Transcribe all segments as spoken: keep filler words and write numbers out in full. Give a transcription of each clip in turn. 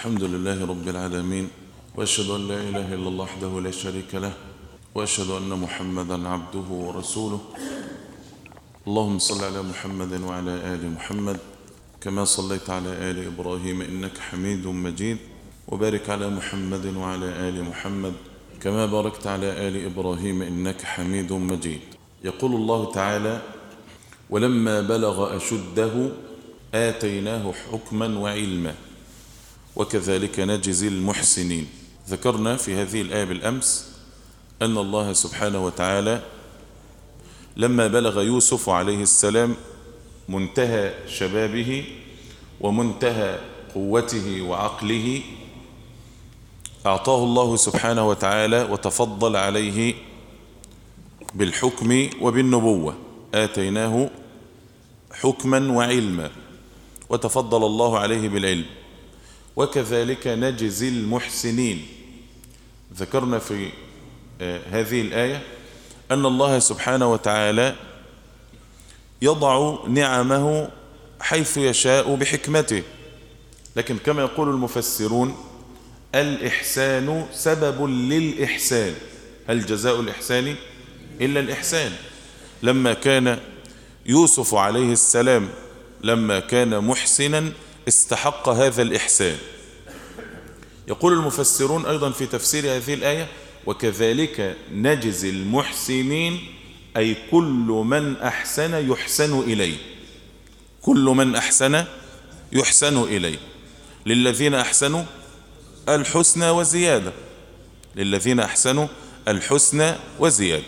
الحمد لله رب العالمين، وأشهد أن لا إله إلا الله وحده لا شريك له، وأشهد أن محمدا عبده ورسوله. اللهم صل على محمد وعلى آل محمد كما صليت على آل إبراهيم إنك حميد مجيد، وبارك على محمد وعلى آل محمد كما باركت على آل إبراهيم إنك حميد مجيد. يقول الله تعالى: ولما بلغ أشده آتيناه حكما وعلما وكذلك نجزي المحسنين. ذكرنا في هذه الآية بالأمس أن الله سبحانه وتعالى لما بلغ يوسف عليه السلام منتهى شبابه ومنتهى قوته وعقله أعطاه الله سبحانه وتعالى وتفضل عليه بالحكم وبالنبوة. آتيناه حكما وعلما وتفضل الله عليه بالعلم، وكذلك نجزي المحسنين. ذكرنا في هذه الآية أن الله سبحانه وتعالى يضع نعمه حيث يشاء بحكمته، لكن كما يقول المفسرون: الإحسان سبب للإحسان، هل جزاء الإحسان إلا الإحسان؟ لما كان يوسف عليه السلام لما كان محسنا استحق هذا الإحسان. يقول المفسرون أيضا في تفسير هذه الآية: وكذلك نجزي المحسنين، أي كل من أحسن يحسن إليه، كل من أحسن يحسن إليه. للذين أحسنوا الحسنى وزيادة، للذين أحسنوا الحسنى وزيادة.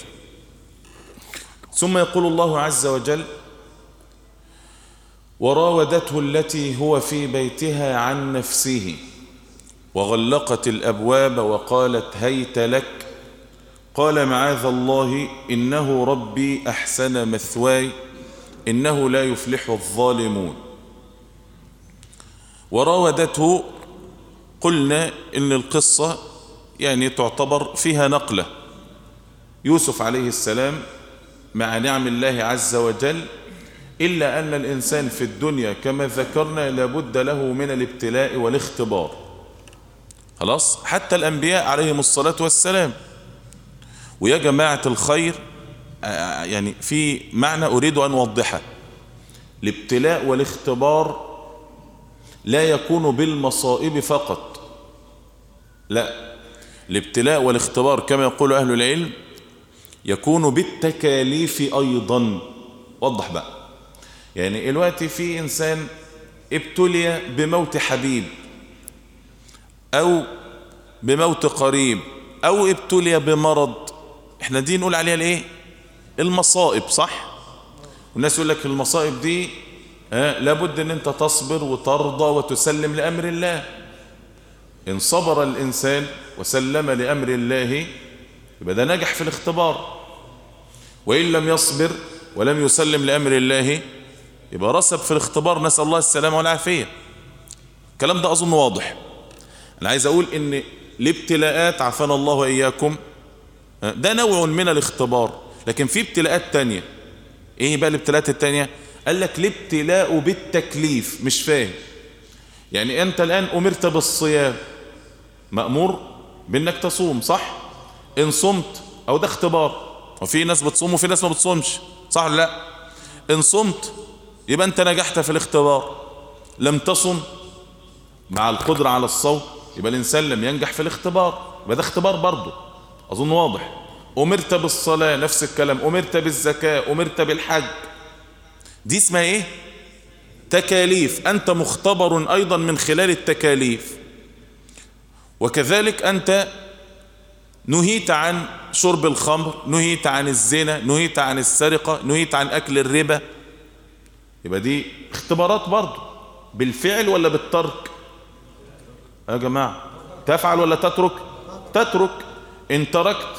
ثم يقول الله عز وجل: وراودته التي هو في بيتها عن نفسه وغلقت الأبواب وقالت هيت لك قال معاذ الله إنه ربي أحسن مثواي إنه لا يفلح الظالمون. وراودته قلنا إن القصة يعني تعتبر فيها نقلة. يوسف عليه السلام مع نعم الله عز وجل، إلا أن الإنسان في الدنيا كما ذكرنا لابد له من الابتلاء والاختبار. خلاص، حتى الأنبياء عليهم الصلاة والسلام. ويا جماعة الخير، يعني في معنى أريد أن أوضحه: الابتلاء والاختبار لا يكون بالمصائب فقط، لا، الابتلاء والاختبار كما يقول أهل العلم يكون بالتكاليف أيضا. وضح بقى، يعني الوقت في إنسان ابتلي بموت حبيب أو بموت قريب أو ابتلي بمرض، احنا دي نقول عليها الايه؟ المصائب، صح؟ والناس يقول لك المصائب دي آه لابد ان انت تصبر وترضى وتسلم لأمر الله. إن صبر الإنسان وسلم لأمر الله يبقى ده نجح في الاختبار، وإن لم يصبر ولم يسلم لأمر الله يبقى رسب في الاختبار، نسأل الله السلامة والعافية. الكلام ده أظن واضح. أنا عايز أقول إن الابتلاءات عافانا الله وإياكم ده نوع من الاختبار، لكن في ابتلاءات تانية. إيه بقى الابتلاءات التانية؟ قال لك الابتلاء بالتكليف. مش فاهم يعني أنت الآن أمرت بالصيام، مأمور بأنك تصوم، صح؟ إن صمت، أو ده اختبار، وفي ناس بتصوم وفي ناس ما بتصومش، صح ولا لا؟ إن صمت يبقى أنت نجحت في الاختبار. لم تصم مع القدرة على الصوم يبقى الإنسان لم ينجح في الاختبار، يبقى ده اختبار برضه، أظن واضح. أمرت بالصلاة نفس الكلام، أمرت بالزكاة، أمرت بالحج، دي اسمها إيه؟ تكاليف. أنت مختبر أيضا من خلال التكاليف. وكذلك أنت نهيت عن شرب الخمر، نهيت عن الزنا، نهيت عن السرقة، نهيت عن أكل الربا، يبقى دي اختبارات برضو. بالفعل ولا بالترك يا جماعة؟ تفعل ولا تترك؟ تترك. إن تركت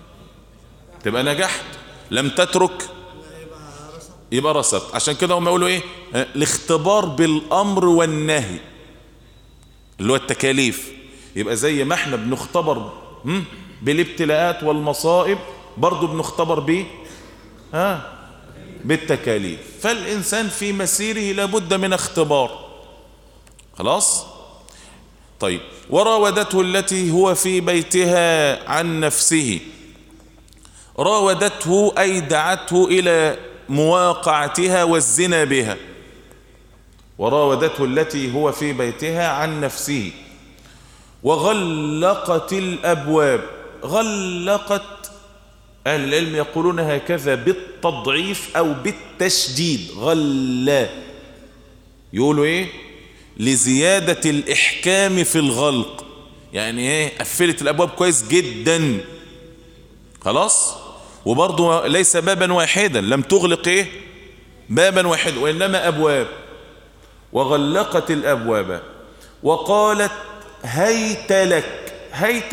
تبقى نجحت، لم تترك يبقى رسبت. عشان كده هم يقولوا ايه؟ الاختبار بالأمر والنهي اللي هو التكاليف. يبقى زي ما احنا بنختبر بالابتلاءات والمصائب، برضو بنختبر به ها بالتكاليف. فالإنسان في مسيره لابد من اختبار. خلاص. طيب وراودته التي هو في بيتها عن نفسه. راودته أي دعته إلى مواقعتها والزنا بها. وراودته التي هو في بيتها عن نفسه. وغلقت الأبواب. غلقت أهل العلم يقولون هكذا بالتضعيف أو بالتشديد. غلا يقولوا إيه؟ لزيادة الإحكام في الغلق، يعني إيه؟ قفلت الأبواب كويس جدا خلاص. وبرضه ليس بابا واحدا، لم تغلق إيه؟ بابا واحدا، وإنما أبواب. وغلقت الأبواب وقالت هيت لك. هيت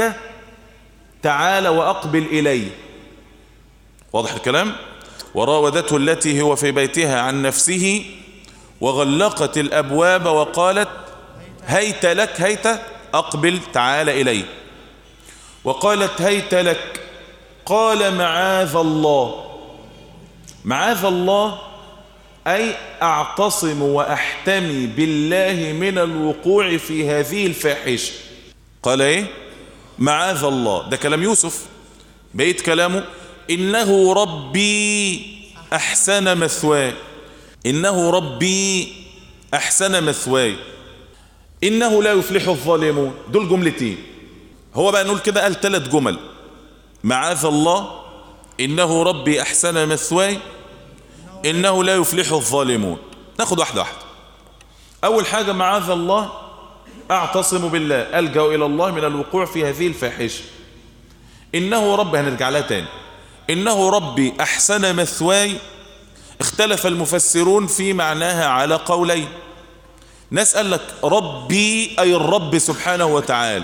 تعال وأقبل إلي. واضح الكلام؟ وراودته التي هو في بيتها عن نفسه وغلقت الأبواب وقالت هيت لك. هيت أقبل تعال إلي. وقالت هيت لك. قال معاذ الله. معاذ الله أي أعتصم وأحتمي بالله من الوقوع في هذه الفاحشة. قال إيه؟ معاذ الله. ده كلام يوسف. بقيت كلامه إنه ربي أحسن مثواي. إنه ربي أحسن مثواي. إنه لا يفلح الظالمون. دول جملتين. هو بقى نقول كده قال ثلاث جمل. معاذ الله، إنه ربي أحسن مثواي، إنه لا يفلح الظالمون. ناخد واحدة واحدة. أول حاجة معاذ الله أعتصم بالله، ألجأ إلى الله من الوقوع في هذه الفاحشة. إنه ربي، هنرجع لها تاني. إنه ربي أحسن مثواي. اختلف المفسرون في معناها على قولين. ناس قال لك ربي أي الرب سبحانه وتعالى.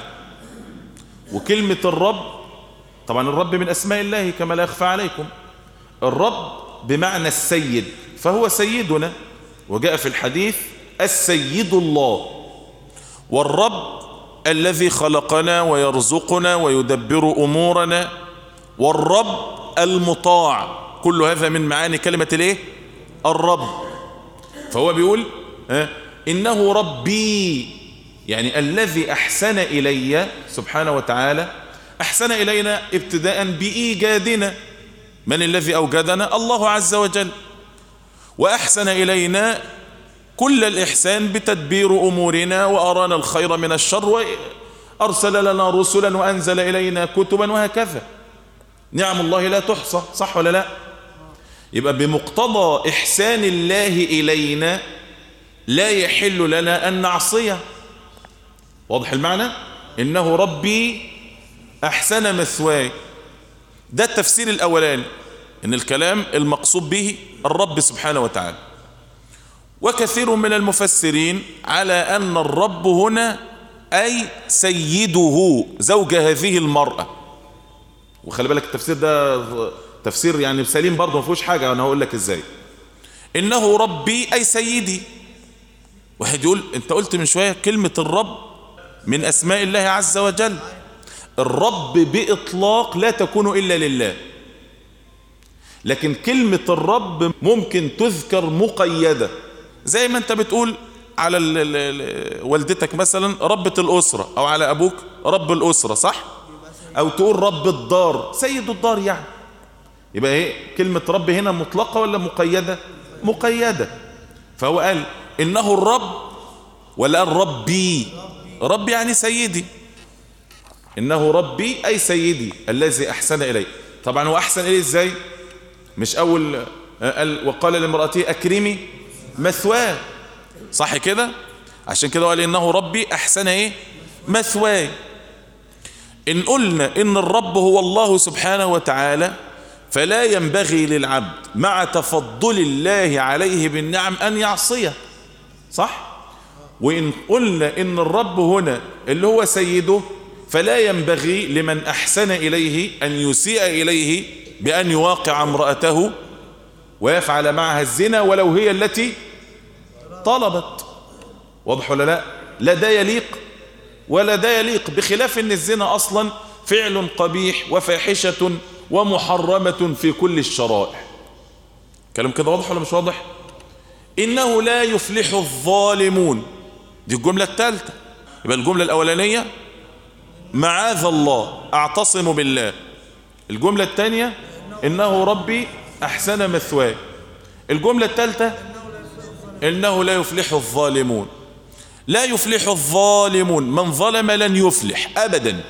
وكلمة الرب طبعا الرب من أسماء الله كما لا يخفى عليكم. الرب بمعنى السيد، فهو سيدنا، وجاء في الحديث السيد الله. والرب الذي خلقنا ويرزقنا ويدبر أمورنا. والرب المطاع. كل هذا من معاني كلمة الايه؟ الرب. فهو بيقول اه إنه ربي، يعني الذي أحسن إلي سبحانه وتعالى. أحسن إلينا ابتداء بإيجادنا. من الذي أوجدنا؟ الله عز وجل. وأحسن إلينا كل الإحسان بتدبير أمورنا وأرانا الخير من الشر وأرسل لنا رسلا وأنزل إلينا كتبا وهكذا. نعم الله لا تحصى، صح ولا لا؟ يبقى بمقتضى إحسان الله إلينا لا يحل لنا أن نعصيه. واضح المعنى؟ إنه ربي أحسن مثواي. ده التفسير الأولاني، إن الكلام المقصود به الرب سبحانه وتعالى. وكثير من المفسرين على أن الرب هنا أي سيده، زوج هذه المرأة. وخلي بالك التفسير ده تفسير يعني سليم برضه، ما فيهوش حاجة. أنا هقول لك إزاي. إنه ربي أي سيدي. واحد يقول أنت قلت من شوية كلمة الرب من أسماء الله عز وجل. الرب بإطلاق لا تكون إلا لله، لكن كلمة الرب ممكن تذكر مقيدة، زي ما أنت بتقول على ال ال والدتك مثلا ربة الأسرة، أو على أبوك رب الأسرة، صح؟ أو تقول رب الدار، سيد الدار يعني. يبقى إيه كلمة رب هنا مطلقة ولا مقيدة؟ مقيدة. فهو قال إنه الرب، ولا قال ربي؟ رب يعني سيدي. إنه ربي أي سيدي الذي أحسن إلي. طبعا هو أحسن إليه إزاي؟ مش أول قال وقال لامرأته أكرمي مثواه، صح كده؟ عشان كده قال إنه ربي أحسن إيه؟ مثواه. إن قلنا إن الرب هو الله سبحانه وتعالى، فلا ينبغي للعبد مع تفضل الله عليه بالنعم أن يعصيه، صح؟ وإن قلنا إن الرب هنا اللي هو سيده، فلا ينبغي لمن أحسن إليه أن يسيء إليه بأن يواقع امرأته ويفعل معها الزنا ولو هي التي طلبت. واضح ولا لا؟ لا ده يليق ولا ده يليق، بخلاف أن الزنا أصلا فعل قبيح وفاحشة ومحرمة في كل الشرائع. كلام كده واضح ولا مش واضح؟ إنه لا يفلح الظالمون، دي الجملة الثالثة. يبقى الجملة الأولانية معاذ الله أعتصم بالله. الجملة الثانية إنه ربي أحسن مثواي. الجملة الثالثة إنه لا يفلح الظالمون. لا يفلح الظالمون، من ظلم لن يفلح أبدا.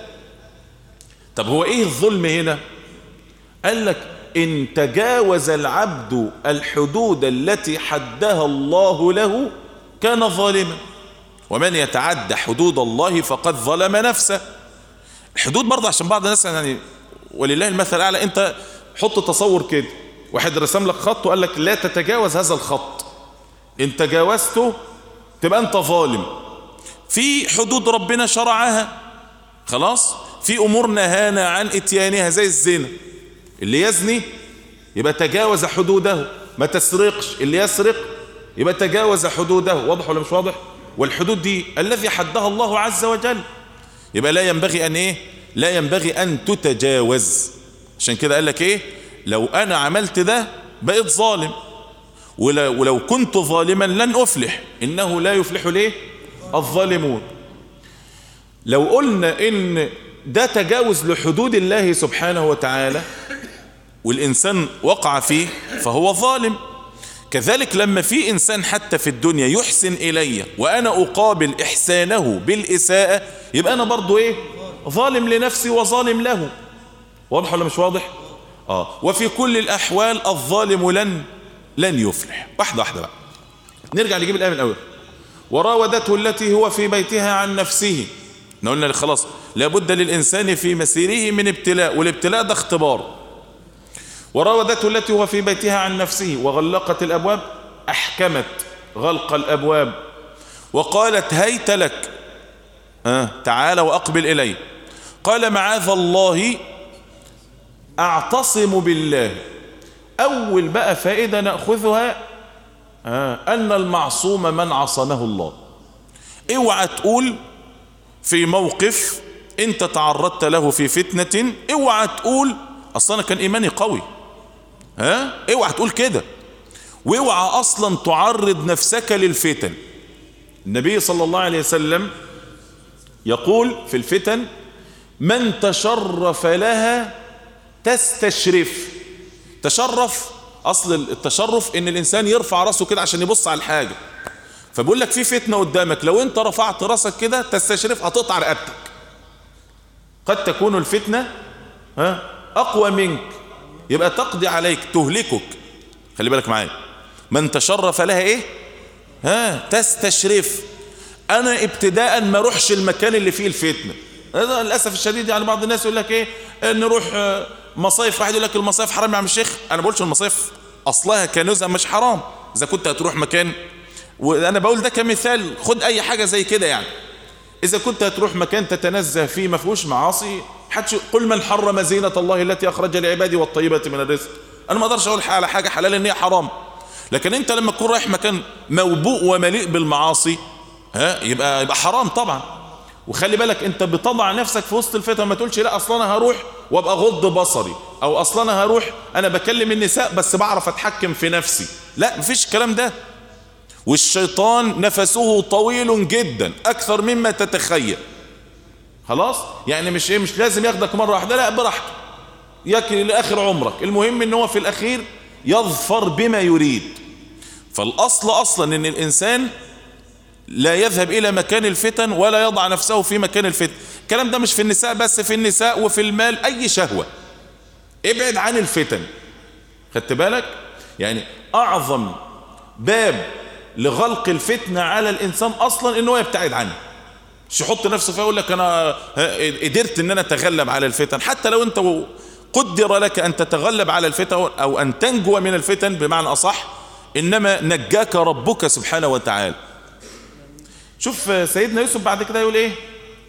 طب هو إيه الظلم هنا؟ قال لك إن تجاوز العبد الحدود التي حدها الله له كان ظالما، ومن يتعدى حدود الله فقد ظلم نفسه. الحدود برضه عشان بعض الناس يعني ولله المثل الأعلى، أنت حط تصور كده، واحد رسم لك خط وقال لك لا تتجاوز هذا الخط، إن تجاوزته تبقى أنت ظالم. في حدود ربنا شرعها خلاص، في أمور نهانا عن إتيانها زي الزنا، اللي يزني يبقى تجاوز حدوده. ما تسرقش، اللي يسرق يبقى تجاوز حدوده. واضح ولا مش واضح؟ والحدود دي الذي حدها الله عز وجل، يبقى لا ينبغي أن إيه؟ لا ينبغي أن تتجاوز. عشان كده قال لك إيه؟ لو أنا عملت ده بقيت ظالم، ولو كنت ظالما لن أفلح. إنه لا يفلح ليه؟ الظالمون. لو قلنا إن ده تجاوز لحدود الله سبحانه وتعالى والإنسان وقع فيه فهو ظالم. كذلك لما في إنسان حتى في الدنيا يحسن إلي وأنا أقابل إحسانه بالإساءة، يبقى أنا برضو إيه؟ ظالم لنفسي وظالم له. واضح ولا مش واضح؟ آه. وفي كل الأحوال الظالم لن لن يفلح. واحدة واحدة بقى، نرجع نجيب الآية من الأول. وراودته التي هو في بيتها عن نفسه. قلنا خلاص لابد للإنسان في مسيره من ابتلاء، والابتلاء ده اختبار. وراودته التي هو في بيتها عن نفسه وغلقت الأبواب، أحكمت غلق الأبواب وقالت هيت لك، آه تعال وأقبل إلي. قال معاذ الله أعتصم بالله. أول بقى فائدة نأخذها آه أن المعصوم من عصمه الله. اوعى تقول في موقف انت تعرضت له في فتنة، اوعى تقول اصلا انا كان ايماني قوي، ها اوعى تقول كده، واوعى اصلا تعرض نفسك للفتن. النبي صلى الله عليه وسلم يقول في الفتن من تشرف لها تستشرف. تشرف، اصل التشرف ان الانسان يرفع راسه كده عشان يبص على الحاجة، فبقول لك في فتنة قدامك، لو انت رفعت راسك كده تستشرف هتقطع رقبتك. قد تكون الفتنة ها اقوى منك، يبقى تقضي عليك تهلكك. خلي بالك معايا، من تشرف لها ايه؟ ها تستشرف. انا ابتداء ما اروحش المكان اللي فيه الفتنة. هذا للاسف الشديد يعني بعض الناس يقول لك ايه، نروح مصايف، واحد يقول لك المصايف حرام يا عم الشيخ. انا بقولش المصايف اصلها كنزها مش حرام اذا كنت هتروح مكان، وانا بقول ده كمثال، خد اي حاجة زي كده يعني. اذا كنت هتروح مكان تتنزه فيه ما فيهوش معاصي، قل من حرم زينة الله التي اخرج لعباده والطيبات من الرزق. انا ما اقدرش اقول على حاجة حلال ان هي حرام، لكن انت لما تكون رايح مكان موبوء ومليء بالمعاصي ها يبقى يبقى حرام طبعا. وخلي بالك انت بتضع نفسك في وسط الفتن، ما تقولش لا اصلا انا هروح وابقى غض بصري، او اصلا انا هروح انا بكلم النساء بس بعرف اتحكم في نفسي. لا، مفيش الكلام ده. والشيطان نفسه طويل جدا اكثر مما تتخيل. خلاص يعني مش ايه مش لازم ياخدك مرة واحدة، لا براحته ياكل لاخر عمرك. المهم ان هو في الاخير يظفر بما يريد. فالاصل اصلا ان الانسان لا يذهب الى مكان الفتن ولا يضع نفسه في مكان الفتن. الكلام ده مش في النساء بس، في النساء وفي المال، اي شهوة ابعد عن الفتن. خدت بالك؟ يعني اعظم باب لغلق الفتنة على الانسان اصلا انه يبتعد عنه، مش يحط نفسه فيه يقول لك انا قدرت ان انا اتغلب على الفتن. حتى لو انت قدر لك ان تتغلب على الفتن او ان تنجو من الفتن بمعنى اصح، انما نجاك ربك سبحانه وتعالى. شوف سيدنا يوسف بعد كده يقول ايه،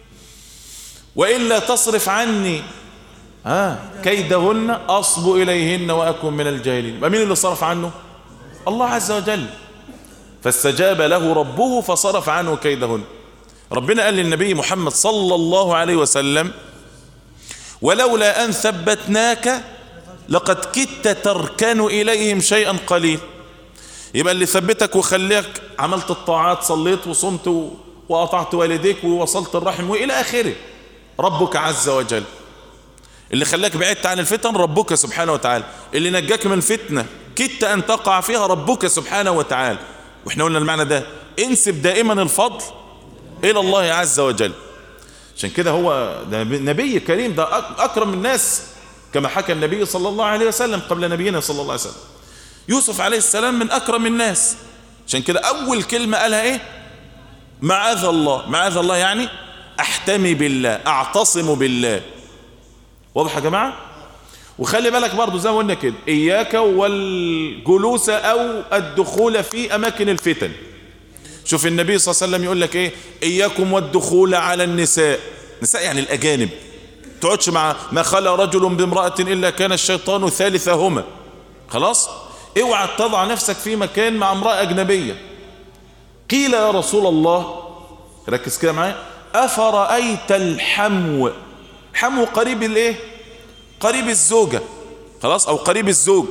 وإلا تصرف عني ها كيدهن أصب إليهن وأكن من الجاهلين. مين اللي صرف عنه؟ الله عز وجل. فاستجاب له ربه فصرف عنه كيدهن. ربنا قال للنبي محمد صلى الله عليه وسلم ولولا أن ثبتناك لقد كدت تركن إليهم شيئا قليل. يبقى اللي ثبتك وخليك عملت الطاعات، صليت وصمت وأطعت والديك ووصلت الرحم وإلى آخره. ربك عز وجل اللي خلاك بعدت عن الفتن ربك سبحانه وتعالى، اللي نجاك من الفتنة كدت أن تقع فيها ربك سبحانه وتعالى. وإحنا قلنا المعنى ده، انسب دائما الفضل إلى الله عز وجل. عشان كده هو ده نبي كريم، ده أكرم الناس كما حكى النبي صلى الله عليه وسلم قبل نبينا صلى الله عليه وسلم. يوسف عليه السلام من أكرم الناس، عشان كده أول كلمة قالها إيه؟ معاذ الله. معاذ الله يعني أحتمي بالله، أعتصم بالله. واضح يا جماعة؟ وخلي بالك برضو زي ما قلنا كده، إياك والجلوس أو الدخول في أماكن الفتن. شوف النبي صلى الله عليه وسلم يقول لك إيه؟ إياكم والدخول على النساء. نساء يعني الأجانب، تقعدش مع ما خلى رجل بامرأة إلا كان الشيطان ثالثهما. خلاص؟ اوعى تضع نفسك في مكان مع امرأة أجنبية. قيل يا رسول الله، ركز كده معايا، أفرأيت الحمو؟ حمو قريب الايه؟ قريب الزوجة، خلاص، او قريب الزوج،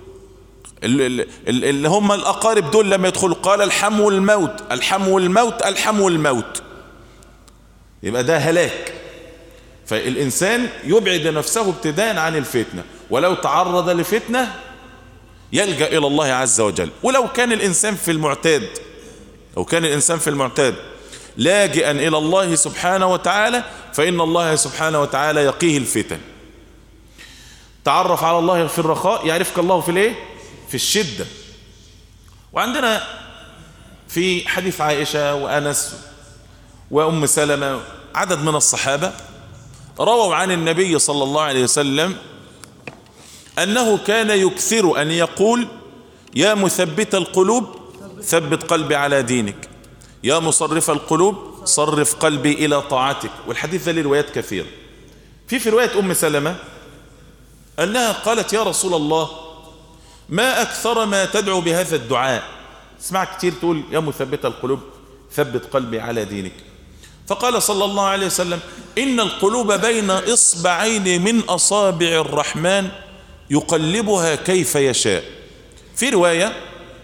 اللي, اللي هم الاقارب دول لما يدخلوا قال الحمو الموت، الحمو الموت، الحمو الموت، يبقى ده هلاك. فالانسان يبعد نفسه ابتداء عن الفتنة، ولو تعرض لفتنة يلجأ الى الله عز وجل. ولو كان الانسان في المعتاد، لو كان الانسان في المعتاد لاجئا الى الله سبحانه وتعالى، فإن الله سبحانه وتعالى يقيه الفتن. تعرف على الله في الرخاء يعرفك الله في الايه؟ في الشدة. وعندنا في حديث عائشة وأنس وأم سلمة عدد من الصحابة رووا عن النبي صلى الله عليه وسلم أنه كان يكثر أن يقول يا مثبت القلوب ثبت قلبي على دينك، يا مصرف القلوب صرف قلبي إلى طاعتك. والحديث ذا له روايات كثيرة. في في رواية أم سلمة أنها قالت يا رسول الله ما أكثر ما تدعو بهذا الدعاء، اسمع كتير تقول يا مثبت القلوب ثبت قلبي على دينك. فقال صلى الله عليه وسلم إن القلوب بين إصبعين من أصابع الرحمن يقلبها كيف يشاء. في رواية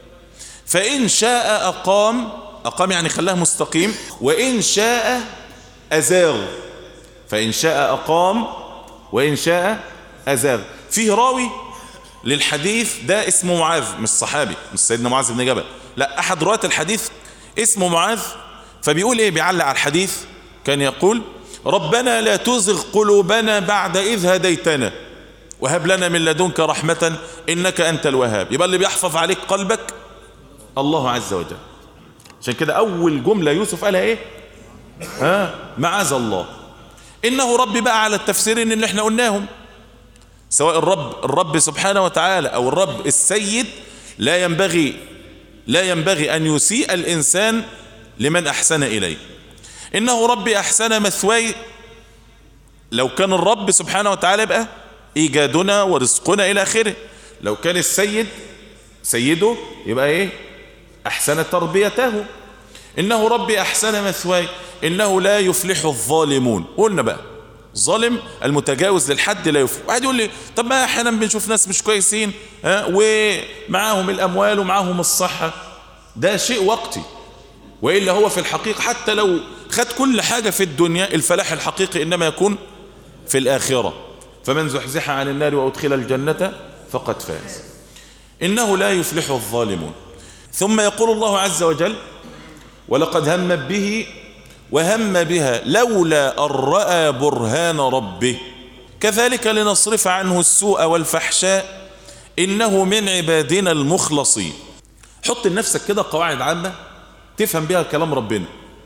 فإن شاء أقام، أقام يعني خلاه مستقيم، وإن شاء أزاغ. فإن شاء أقام وإن شاء أزاغ. فيه راوي للحديث ده اسمه معاذ، مش صحابي، مش سيدنا معاذ بن جبل، لا، أحد رواة الحديث اسمه معاذ. فبيقول إيه؟ بيعلق على الحديث، كان يقول ربنا لا تزغ قلوبنا بعد إذ هديتنا وهب لنا من لدنك رحمة إنك أنت الوهاب. يبقى اللي بيحفظ عليك قلبك الله عز وجل. عشان كده أول جملة يوسف قالها إيه؟ ها معاذ الله. إنه ربي بقى على التفسيرين اللي احنا قلناهم، سواء الرب الرب سبحانه وتعالى أو الرب السيد، لا ينبغي لا ينبغي أن يسيء الإنسان لمن أحسن إليه. إنه ربي أحسن مثواي، لو كان الرب سبحانه وتعالى يبقى إيجادنا ورزقنا إلى آخره. لو كان السيد سيده يبقى إيه؟ أحسن تربيته. إنه ربي أحسن مثواي إنه لا يفلح الظالمون. قلنا بقى ظالم المتجاوز للحد لا يفلح. واحد يقول لي طب ما احيانا بنشوف ناس مش كويسين ها ومعاهم الأموال ومعاهم الصحة، ده شيء وقتي، وإلا هو في الحقيقة حتى لو خد كل حاجة في الدنيا الفلاح الحقيقي إنما يكون في الآخرة. فمن زحزح عن النار وأدخل الجنة فقد فاز. إنه لا يفلح الظالمون. ثم يقول الله عز وجل ولقد هم به وهم بها لولا أن رأى برهان ربه كذلك لنصرف عنه السوء والفحشاء إنه من عبادنا المخلصين. حط لنفسك كده قواعد عامة تفهم بها كلام ربنا.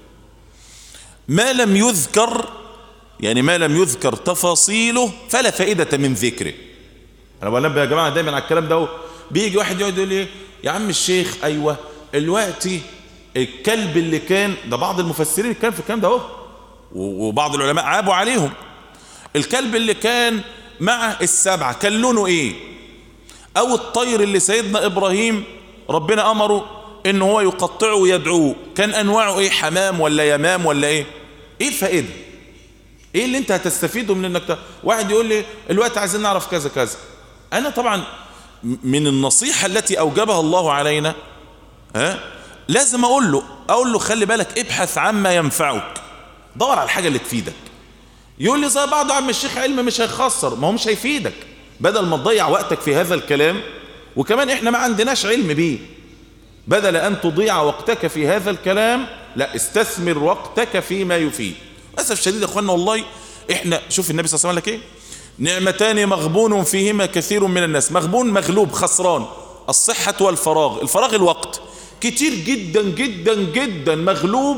ما لم يذكر، يعني ما لم يذكر تفاصيله فلا فائدة من ذكره. أنا بنبه يا جماعة دايما على الكلام ده. بيجي واحد يقعد يقول لي يا عم الشيخ أيوة الوقتي الكلب اللي كان ده، بعض المفسرين كان في الكلام ده اهو، وبعض العلماء عابوا عليهم. الكلب اللي كان مع السبعة كان لونه ايه؟ او الطير اللي سيدنا ابراهيم ربنا امره ان هو يقطعه ويدعوه كان انواعه ايه؟ حمام ولا يمام ولا ايه؟ ايه الفائدة؟ ايه اللي انت هتستفيده من انك ت... واحد يقول لي الوقت عايزين نعرف كذا كذا. انا طبعا من النصيحة التي اوجبها الله علينا ها لازم اقول له اقول له خلي بالك، ابحث عما ينفعك، دور على الحاجة اللي تفيدك. يقول لي زي بعض عم الشيخ علم مش هيخسر، ما هو مش هيفيدك. بدل ما تضيع وقتك في هذا الكلام، وكمان احنا ما عندناش علم بيه، بدل ان تضيع وقتك في هذا الكلام لا استثمر وقتك فيما يفيد. للاسف شديد يا اخوانا والله، احنا شوف النبي صلى الله عليه وسلم لك ايه، نعمتان مغبون فيهما كثير من الناس. مغبون مغلوب خسران، الصحة والفراغ. الفراغ الوقت، كتير جدا جدا جدا مغلوب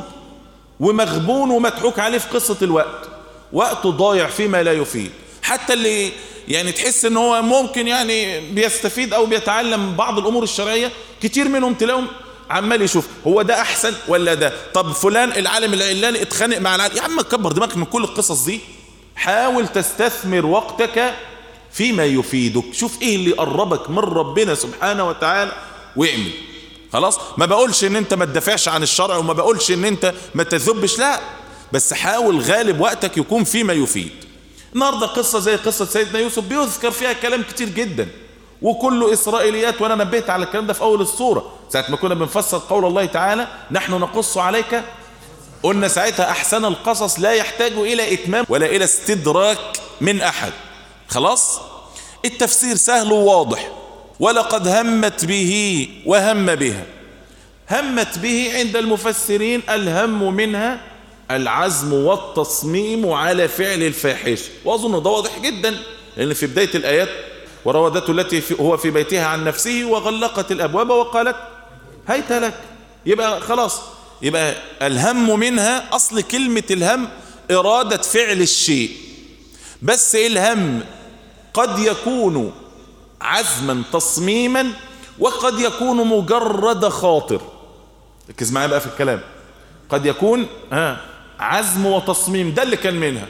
ومغبون ومضحوك عليه في قصة الوقت، وقته ضايع فيما لا يفيد. حتى اللي يعني تحس ان هو ممكن يعني بيستفيد او بيتعلم بعض الامور الشرعية، كتير منهم تلاقيهم عمال يشوف هو ده احسن ولا ده، طب فلان العالم العلاني اتخانق مع العالم. يا عم كبر دماغك من كل القصص دي، حاول تستثمر وقتك فيما يفيدك. شوف ايه اللي يقربك من ربنا سبحانه وتعالى واعمل. خلاص، ما بقولش ان انت ما تدافعش عن الشرع، وما بقولش ان انت ما تذبش، لا، بس حاول غالب وقتك يكون فيما يفيد. النهارده قصة زي قصة سيدنا يوسف بيذكر فيها كلام كتير جدا وكله إسرائيليات، وانا نبهت على الكلام ده في اول السورة ساعة ما كنا بنفسر قول الله تعالى نحن نقص عليك. قلنا ساعتها احسن القصص لا يحتاج الى اتمام ولا الى استدراك من احد. خلاص، التفسير سهل وواضح. ولقد همت به وهم بها. همت به عند المفسرين الهم منها العزم والتصميم على فعل الفاحش، واظن ده واضح جدا، لان في بداية الايات وراودته التي في هو في بيتها عن نفسه وغلقت الابواب وقالت هيت لك. يبقى خلاص، يبقى الهم منها، اصل كلمة الهم ارادة فعل الشيء، بس الهم قد يكون عزما تصميما وقد يكون مجرد خاطر. ركز معايا بقى في الكلام، قد يكون ها عزم وتصميم، ده اللي كان منها.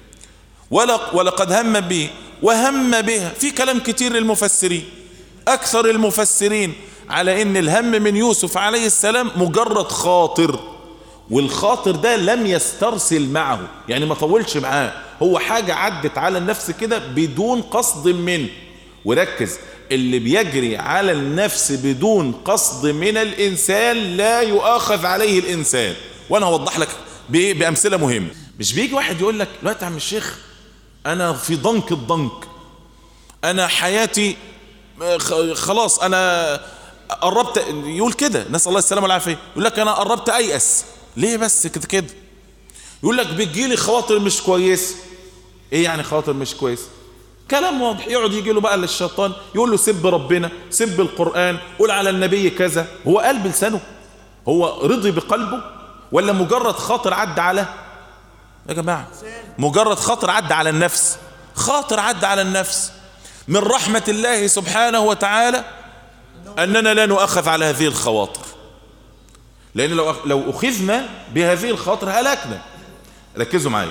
ولقد هم به وهم بها. في كلام كتير للمفسرين، اكثر المفسرين على ان الهم من يوسف عليه السلام مجرد خاطر، والخاطر ده لم يسترسل معه، يعني ما طولش معاه، هو حاجة عدت على النفس كده بدون قصد منه. وركز، اللي بيجري على النفس بدون قصد من الإنسان لا يؤاخذ عليه الإنسان. وأنا هوضح لك بأمثلة مهمة. مش بيجي واحد يقول لك لا يا عم الشيخ أنا في ضنك الضنك، أنا حياتي خلاص، أنا قربت، يقول كده، نسأل الله السلامة والعافية، يقول لك أنا قربت أيأس. ليه بس كده كده؟ يقول لك بتجيلي خواطر مش كويس. إيه يعني خواطر مش كويس؟ كلام واضح. يقعد يجي له بقى للشيطان يقول له سب ربنا، سب القرآن، قول على النبي كذا. هو قال بلسانه؟ هو رضي بقلبه؟ ولا مجرد خاطر عدى على يا جماعة؟ مجرد خاطر عدى على النفس. خاطر عدى على النفس. من رحمة الله سبحانه وتعالى أننا لا نؤخذ على هذه الخواطر، لأن لو لو أخذنا بهذه الخاطر هلكنا. ركزوا معي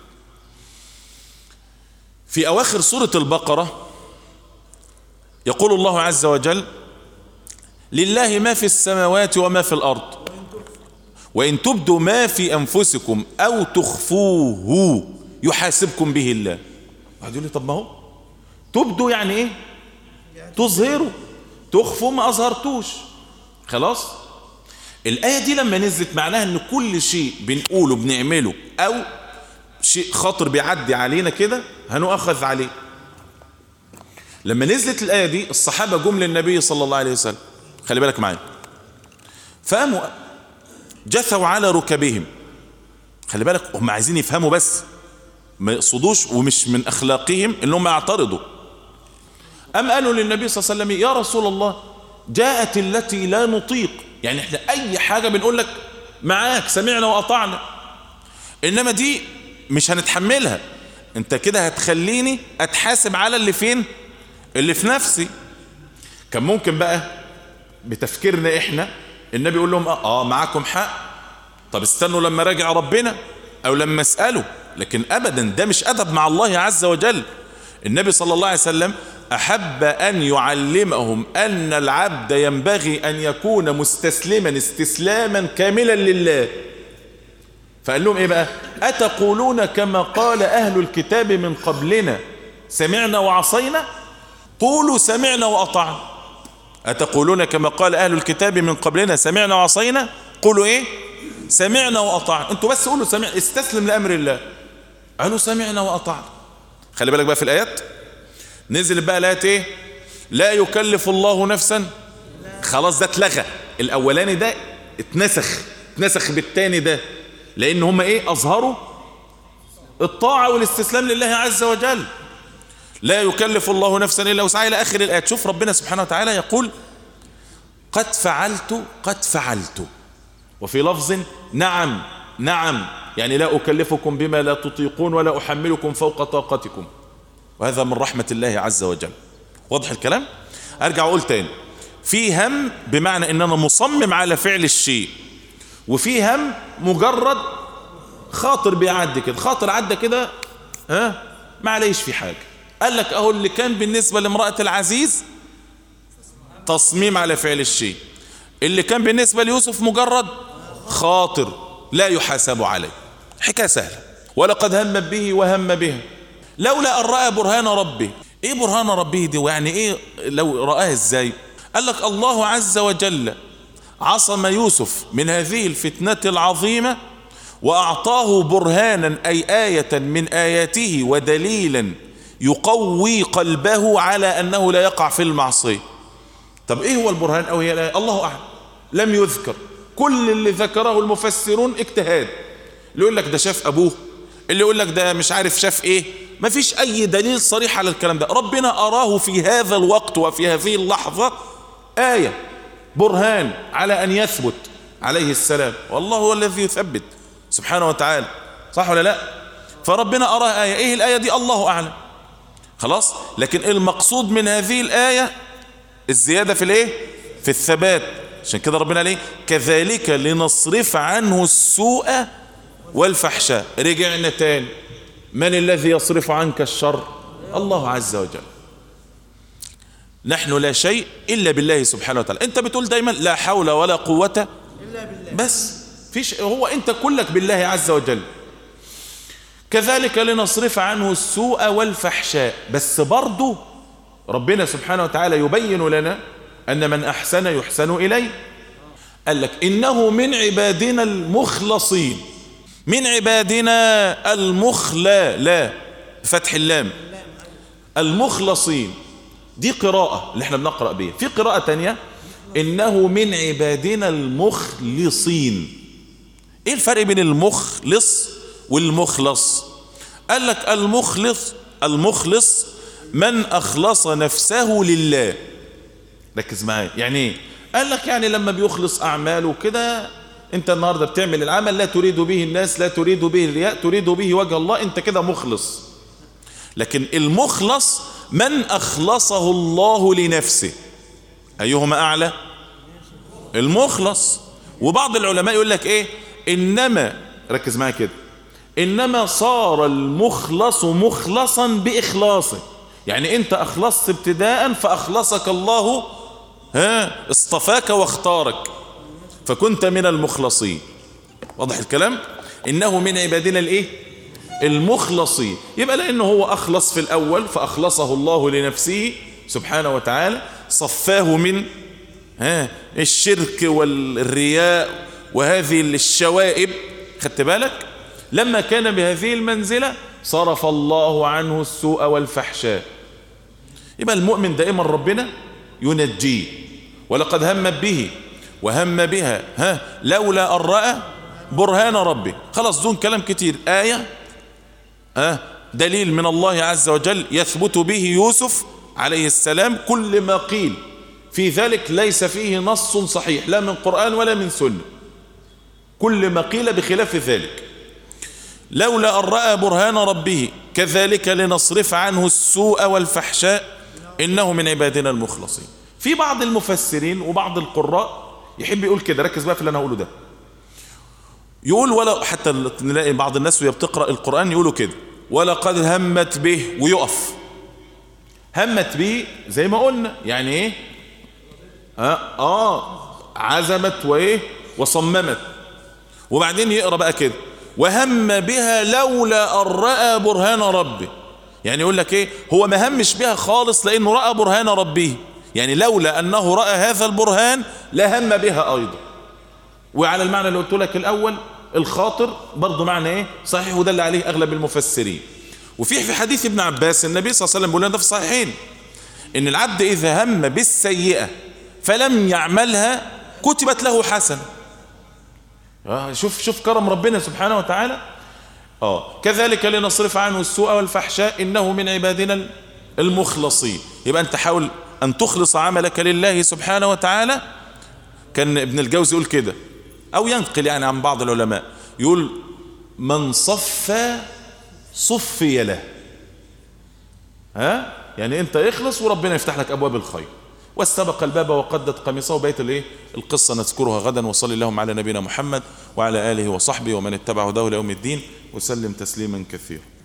في أواخر سورة البقرة، يقول الله عز وجل لله ما في السماوات وما في الأرض وإن تبدوا ما في أنفسكم أو تخفوه يحاسبكم به الله. واحد يقول لي طب ما هو تبدوا يعني إيه؟ تظهروا. تخفوا ما أظهرتوش. خلاص، الآية دي لما نزلت معناها أن كل شيء بنقوله بنعمله أو شيء خاطر بيعدي علينا كده هنؤخذ عليه. لما نزلت الآية دي الصحابة جم للنبي صلى الله عليه وسلم، خلي بالك معايا، فقاموا جثوا على ركبهم. خلي بالك هم عايزين يفهموا بس، ما يقصدوش، ومش من أخلاقهم إنهم يعترضوا. أم قالوا للنبي صلى الله عليه وسلم يا رسول الله جاءت التي لا نطيق، يعني احنا أي حاجة بنقول لك معاك سمعنا وأطعنا، إنما دي مش هنتحملها، انت كده هتخليني اتحاسب على اللي فين، اللي في نفسي. كان ممكن بقى بتفكيرنا احنا النبي يقول لهم اه معاكم حق، طب استنوا لما راجع ربنا او لما اسأله. لكن ابدا، ده مش ادب مع الله عز وجل. النبي صلى الله عليه وسلم احب ان يعلمهم ان العبد ينبغي ان يكون مستسلما استسلاما كاملا لله. فقال لهم ايه بقى؟ اتقولون كما قال اهل الكتاب من قبلنا سمعنا وعصينا؟ قولوا سمعنا واطعنا. أتقولون كما قال أهل الكتاب من قبلنا سمعنا وعصينا قولوا إيه سمعنا وأطعنا. أنتوا بس قولوا سمع، استسلم لأمر الله. قالوا سمعنا وأطعنا. خلي بالك بقى في الآيات نزل بقى الآيات إيه لا يكلف الله نفسا، خلاص ده اتلغى، الأولاني ده اتنسخ اتنسخ بالتاني ده، لأن هم إيه أظهروا الطاعة والاستسلام لله عز وجل. لا يكلف الله نفسا إلا وسعها إلى آخر الآيات. شوف ربنا سبحانه وتعالى يقول قد فعلت قد فعلت، وفي لفظ نعم نعم، يعني لا أكلفكم بما لا تطيقون ولا أحملكم فوق طاقتكم، وهذا من رحمة الله عز وجل. واضح الكلام؟ أرجع أقول تاني، في هم بمعنى إن أنا مصمم على فعل الشيء، وفي هم مجرد خاطر بيعدي كده، خاطر عدى كده ها ما عليش في حاجة. قال لك اهو اللي كان بالنسبة لامرأة العزيز تصميم على فعل الشيء، اللي كان بالنسبة ليوسف مجرد خاطر لا يحاسب عليه، حكاية سهلة. ولقد هم به وهم بها لولا أن رأى برهان ربه. ايه برهان ربه دي يعني ايه لو رآه ازاي؟ قال لك الله عز وجل عصم يوسف من هذه الفتنة العظيمة وأعطاه برهانا أي آية من آياته ودليلا يقوي قلبه على أنه لا يقع في المعصية. طب إيه هو البرهان أو هي الآية؟ الله أعلم، لم يذكر. كل اللي ذكره المفسرون اجتهاد، اللي يقول لك ده شاف أبوه، اللي يقول لك ده مش عارف شاف إيه، ما فيش أي دليل صريح على الكلام ده. ربنا أراه في هذا الوقت وفي هذه اللحظة آية برهان على أن يثبت عليه السلام، والله هو الذي يثبت سبحانه وتعالى، صح ولا لا؟ فربنا أراه آية، إيه الآية دي؟ الله أعلم. خلاص، لكن المقصود من هذه الآية الزيادة في الايه؟ في الثبات. عشان كده ربنا عليه كذلك لنصرف عنه السوء والفحشاء. رجعنا تاني، من الذي يصرف عنك الشر؟ الله عز وجل. نحن لا شيء إلا بالله سبحانه وتعالى. انت بتقول دايما لا حول ولا قوة إلا بالله، بس فيش، هو انت كلك بالله عز وجل. كذلك لنصرف عنه السوء والفحشاء، بس برضو ربنا سبحانه وتعالى يبين لنا أن من أحسن يحسن إليه. قال لك إنه من عبادنا المخلصين، من عبادنا المخلا لا فتح اللام المخلصين. دي قراءة اللي احنا بنقرأ بيها. في قراءة تانية إنه من عبادنا المخلصين. ايه الفرق بين المخلص والمخلص؟ قال لك المخلص المخلص من أخلص نفسه لله. ركز معايا، يعني ايه؟ قال لك يعني لما بيخلص أعماله كده، انت النهاردة بتعمل العمل لا تريد به الناس، لا تريد به الرياء، تريد به وجه الله، انت كده مخلص. لكن المخلص من أخلصه الله لنفسه. أيهما أعلى؟ المخلص. وبعض العلماء يقول لك ايه، إنما ركز معايا كده، إنما صار المخلص مخلصا بإخلاصه. يعني انت أخلصت ابتداء فأخلصك الله، ها اصطفاك واختارك فكنت من المخلصين. واضح الكلام؟ إنه من عبادنا الايه؟ المخلصين. يبقى لأنه هو أخلص في الأول فأخلصه الله لنفسه سبحانه وتعالى، صفاه من ها الشرك والرياء وهذه الشوائب. خدت بالك؟ لما كان بهذه المنزلة صرف الله عنه السوء والفحشاء. يبقى المؤمن دائما ربنا ينجيه. ولقد هم به وهم بها ها لولا أن رأى برهان ربه. خلاص دون كلام كتير، آية ها دليل من الله عز وجل يثبت به يوسف عليه السلام. كل ما قيل في ذلك ليس فيه نص صحيح لا من قرآن ولا من سنة، كل ما قيل بخلاف ذلك. لولا أن رأى برهان ربه كذلك لنصرف عنه السوء والفحشاء إنه من عبادنا المخلصين. في بعض المفسرين وبعض القراء يحب يقول كده، ركز بقى في اللي أنا أقوله ده، يقول ولا حتى نلاقي بعض الناس وهي بتقرأ القرآن يقولوا كده ولقد همت به ويقف. همت به زي ما قلنا يعني ايه؟ آه, آه عزمت وايه وصممت. وبعدين يقرأ بقى كده وهم بها لولا أن رأى برهان ربه. يعني يقول لك ايه؟ هو ما همش بها خالص لأنه رأى برهان ربه، يعني لولا أنه رأى هذا البرهان لهم بها أيضا. وعلى المعنى اللي قلت لك الأول الخاطر برضو معنى إيه صحيح، وده اللي عليه أغلب المفسرين. وفي في حديث ابن عباس النبي صلى الله عليه وسلم بيقول لنا ده في الصحيحين إن العبد إذا هم بالسيئة فلم يعملها كتبت له حسنة. شوف شوف كرم ربنا سبحانه وتعالى. اه كذلك لنصرف عنه السوء والفحشاء إنه من عبادنا المخلصين. يبقى أنت حاول أن تخلص عملك لله سبحانه وتعالى. كان ابن الجوزي يقول كده أو ينقل يعني عن بعض العلماء يقول من صفى صفي له. ها يعني أنت اخلص وربنا يفتح لك أبواب الخير. واستبق الباب وقدت قميصه. بيت الايه القصة نذكرها غدا. وصلي اللهم على نبينا محمد وعلى آله وصحبه ومن اتبع هداه ليوم الدين وسلم تسليما كثيرا.